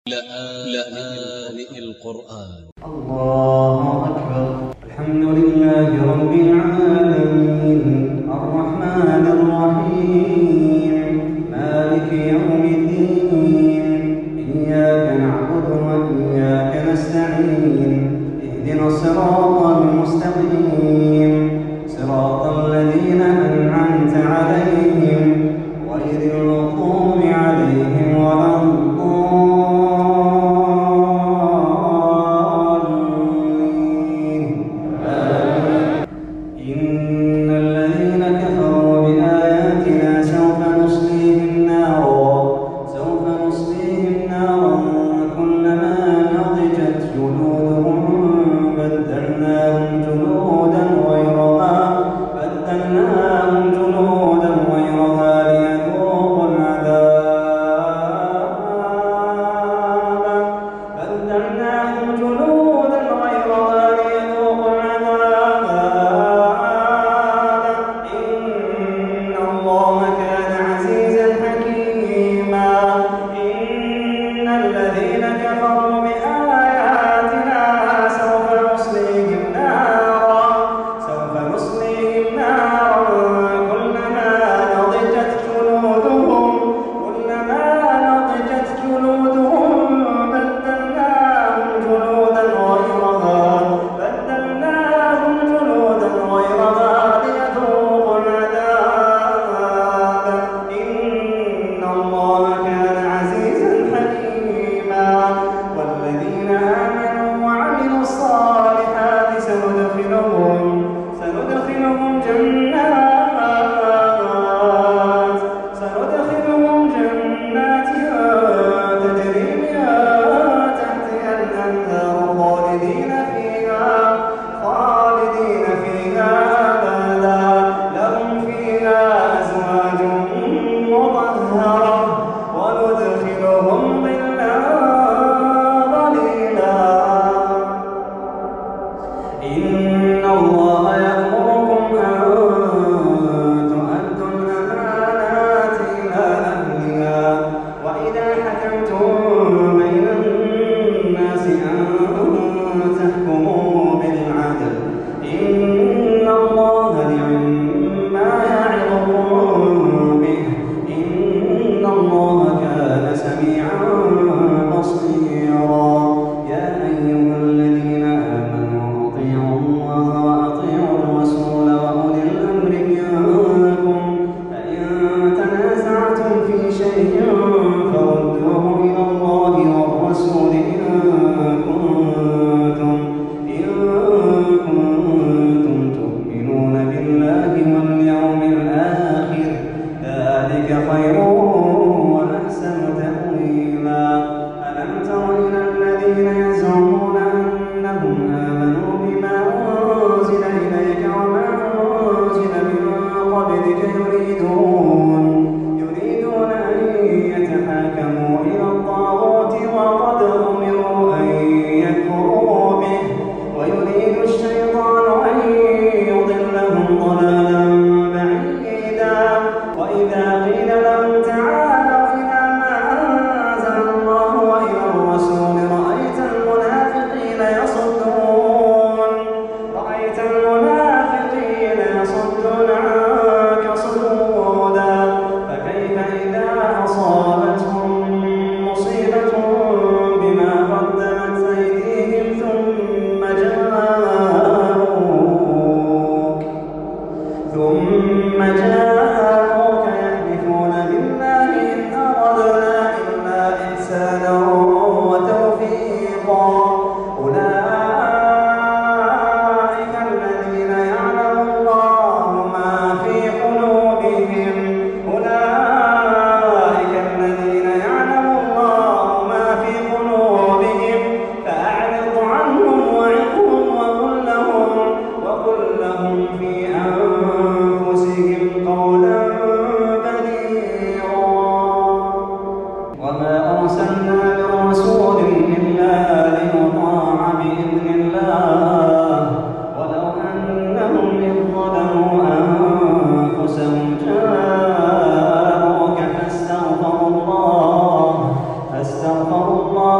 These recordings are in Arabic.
لآن القرآن. الله أكبر. الحمد لله رب العالمين الرحمن الرحيم مالك يوم الدين إياك نعبد وإياك نستعين اهدنا الصراط المستقيم صراط الذين أنعمت عليهم غير المغضوب عليهم ولا الضالين. إن الذين كفروا بآياتنا سوف نصليهم نارا كلما نضجت جلودهم بدلناهم جلودا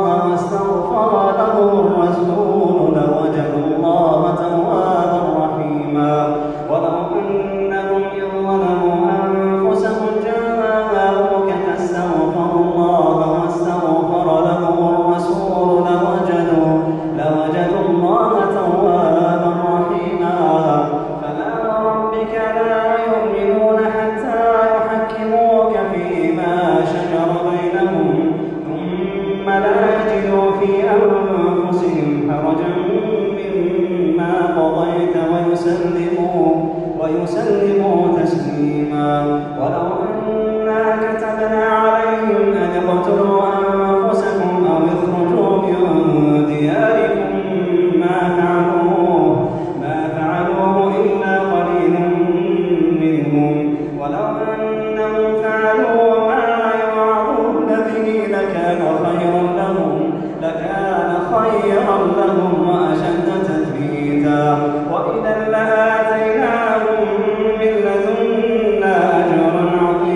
الله واستغفر له الرسول لوجدوا الله توابا رحيما. ولو أنهم إذ ظلموا أنفسهم جاءوك فاستغفروا الله واستغفر لهم الرسول لوجدوا الله توابا رحيما. فلا وربك لا يؤمنون حتى يحكموك فيما شجر بينهم ثم لا يجدوا في أنفسهم حرجا مما قضيت ويسلموا تسليما. ولو أنا كتبنا عليهم أن اقتلوا أنفسكم أو اخرجوا من دياركم ما فعلوه إلا قليل منهم. ولو أنهم فعلوا ما يوعظون به لكان خيرا لهم وأشد تثبيتا. وإذا لآتيناهم من لدنا أجرا عظيما.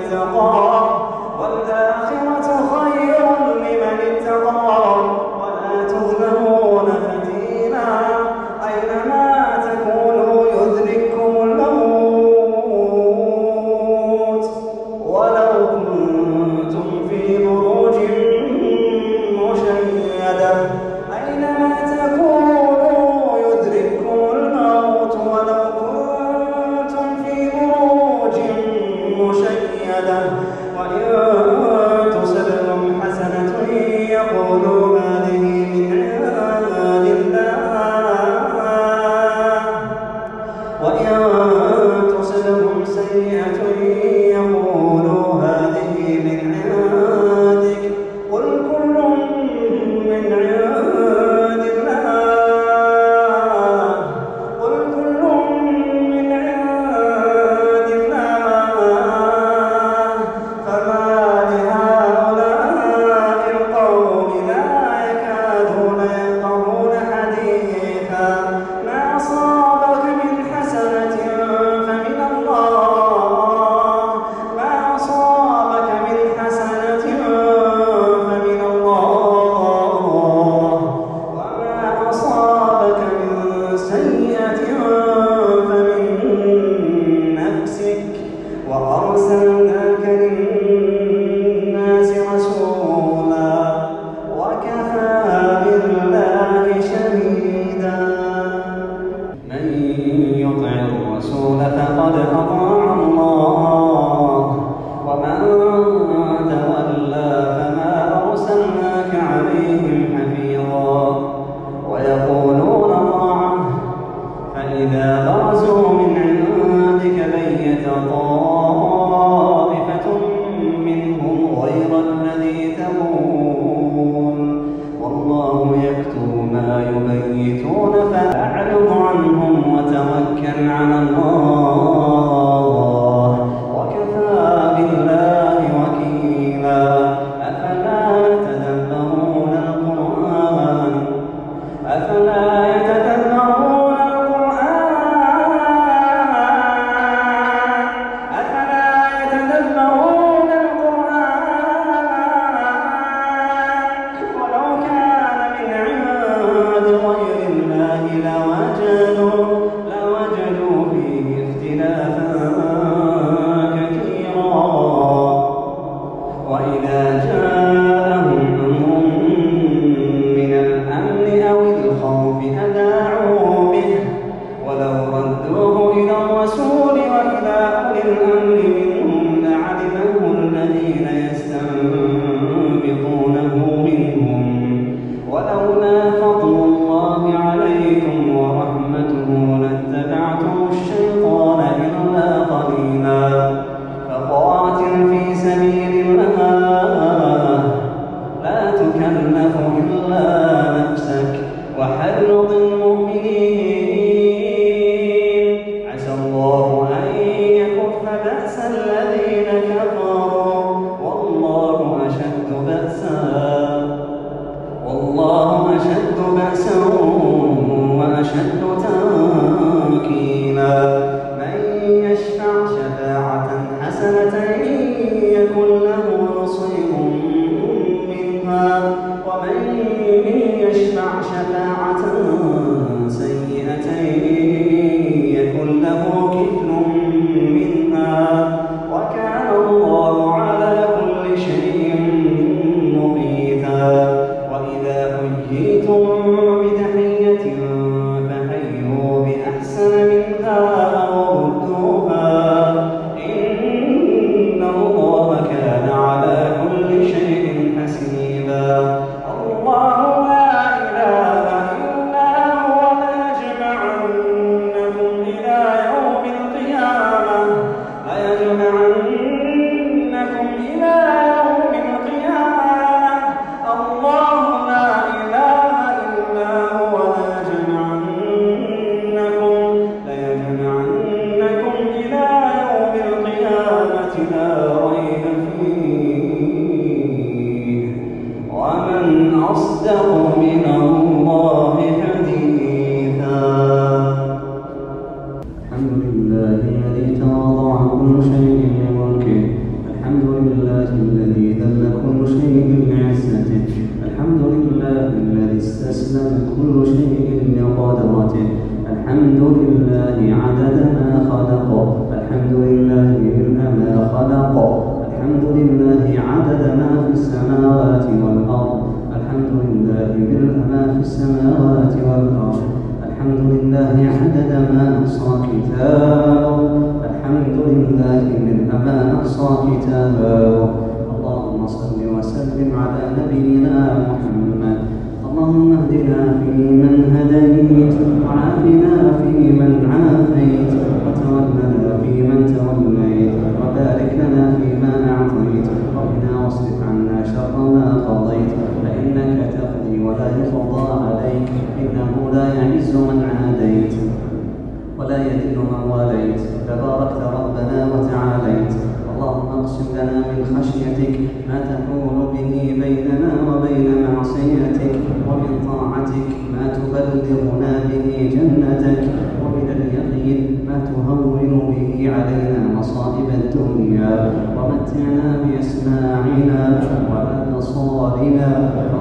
اتقى والآخرة خير لمن اتقى ولا تظلمون فتيلا أينما تكونوا يدرككم الموت ولو كنتم في بروج مشيدة أينما تكونوا يدرككم الموت ولو كنتم في بروج مشيدة وإن تصبكم حسنة يقولوا هذه من عند الله وإن تصبكم سيئة يقولوا هذه من عندك قل كل من عند الله قل كل من عند الله فما لهؤلاء القوم لا يكادون يفقهون حديثا ما أصابك من حسنة فمن الله ما أصابك من حسنة فمن الله وما أصابك من سيئة فمن نفسك وأرسلناك للناس رسولا وكفى بالله شهيدا من يطع الرسول فقد أطاع الله ومن تولى فما أرسلناك عليهم حفيظا ويقولون طاعة فإذا برزوا من عندك بيت طائفة منهم غير الذي تقول والله يكتب ما يبيتون فأعرض عنهم وتوكل على الله وكفى بالله وكيلا أفلا يتدبرون القرآن أفلا يتدبرون ولو كان من عند غير الله لوجدوا فيه اختلافا كثيرا وإذا جاءهم أمر من الأمن أو الخوف أذاعوا به ولو ردوه إلى الرسول وإلى أولي الأمر منهم لعلمه الذين يستنبطونه منهم ولولا فضل الله عليكم ورحمته لاتبعتم الشيطان إلا قليلا فقاتل في سبيل الله لا تكلف إلا نفسك وحرض المؤمنين عسى الله أن يكف بأس الذين كفروا والله أشد بأسا وأشد تنكيلا من يشفع شفاعة حسنة يكن له نصيب منها ومن يشفع شفاعة سيئة يكن له كفل منها وكان الله على كل شيء مقيتا وإذا حييتم بتحية فحيوا بأحسن منها أو ردوها إن الله كان على كل شيء حسيبا الله لا إله إلا هو ليجمعنكم إلى يوم القيامة الله لا إله إلا هو ليجمعنكم إلى يوم القيامة لا ريب فيه ومن أصدق من الله حديثا الحمد لله الذي تواضع كل شيء لملكه الحمد لله الذي ذل كل شيء لعزته، الحمد لله الذي استسلم كل شيء لقدرته، الحمد لله عدد ما خلق، الحمد لله ملء ما خلق، الحمد لله عدد ما في السماوات والأرض، الحمد لله ملء ما في السماوات والأرض، الحمد لله عدد ما أحصى كتابه، الحمد لله ملء ما أحصى كتابه. اللهم صل وسلم على نبينا محمد. اللهم اهدنا فيمن هديت، وعافنا فيمن عافيت، وتولنا فيمن توليت، وبارك لنا فيما أعطيت، وقنا واصرف عنا شر ما قضيت، فإنك تقضي ولا يقضى عليك، إنه لا يعز من عاديت ولا يذل من واليت، تباركت ربنا وتعاليت. اللهم اقسم لنا من خشيتك ما تحول به بيننا وبين معصيتك، ومن طاعتك ما تبلغنا به جنتك، ومن اليقين ما تهون به علينا مصائب الدنيا، ومتعنا بأسماعنا وأبصارنا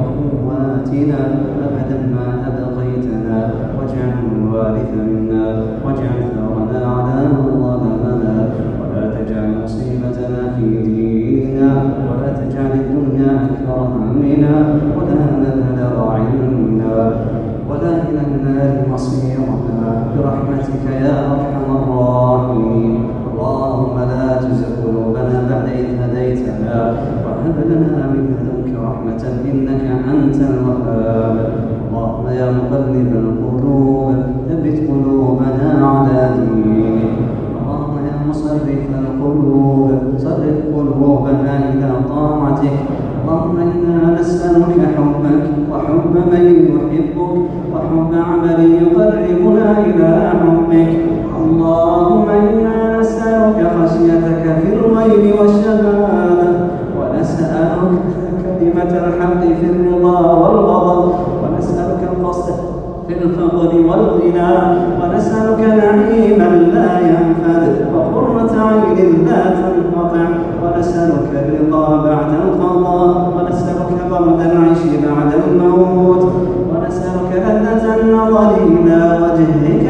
وقواتنا أبدا ما أبقيتنا، واجعل الوارث منا، واجعل ثارنا على من ظلمنا، ولا تجعل مصيبتنا في ديننا، ولا تجعل الدنيا أكبر همنا، ولا مبلغ علمنا، ولا إلى النار مصيرنا، برحمتك يا أرحم الراحمين. اللهم لا تزغ قلوبنا بعد إذ هديتنا، وهب لنا من لدنك رحمة إنك أنت الوهاب. اللهم يا مقلب القلوب ثبت قلوبنا على دينك. اللهم يا مصرف القلوب صرف قلوبنا إلى طاعتك. اللهم إنا نسألك حبك وحب من يحبك، وحب عمل يقربنا إلى حبك. اللهم إنا نسألك خشيتك في الغيب والشهادة، ونسألك كلمة الحق في الرضا والغضب، ونسألك القصد في الفقر والغنى، ونسألك نعيما لا ينفد وقرة عين لا تنقطع، ونسألك الرضا بعد القضاء، ونسألك برد العيش بعد الموت، ونسألك لذة النظر إلى وجهك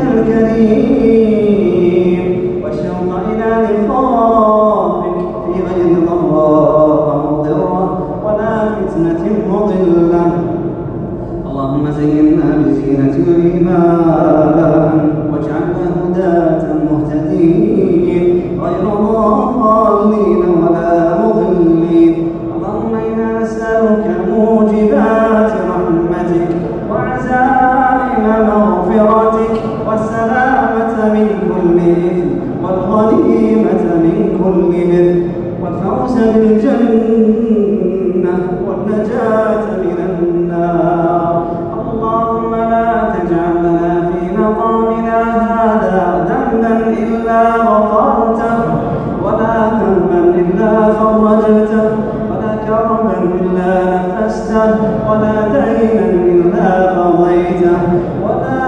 الكريم، والشوق إلى لقائك في غير ضراء مضرة ولا فتنة مضلة. اللهم زينا بزينة الإيمان، واجعلنا هداة مهتدين غير ضالين ولا مضلين. اللهم إنا نسألك موجبات رحمتك، وعزائم مغفرتك، والسلامة من كل إثم، والغنيمة من كل بر، والفوز بالجنة، والنجاة من النار. اللهم لا تجعل لنا في مقامنا هذا ذنبا إلا غفرته، ولا هما إلا فرجته، ولا كربا إلا نفسته، ولا دينا إلا قضيته، ولا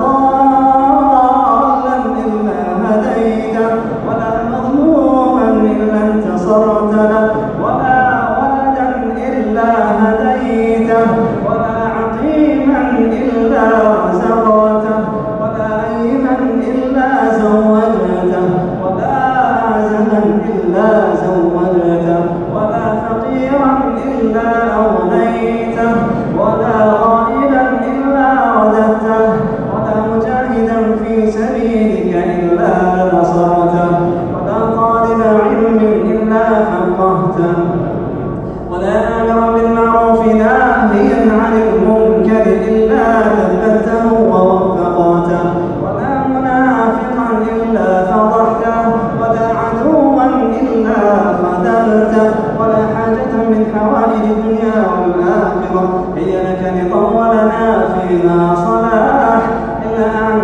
ضالا إلا هديته، ولا مظلوما إلا انتصرت له، ولا ولدا إلا هديته، ولا عقيما إلا رزقته، ولا أيما إلا زوجته، ولا عازما إلا زوجته، ولا فقيرا إلا أغنيته، ولا غائبا إلا رددته، ولا مجاهدا في سبيلك إلا نصرته، ولا طالب علم إلا فقهته، ولا آمر بالمعروف ناهيا عن المنكر إلا ثبته ووفقته، ولا منافقا إلا فضحته، ولا عدوا إلا خذلته، ولا حاجة من حوائج الدنيا والآخرة هي لك لطولنا فيها صلاح إلا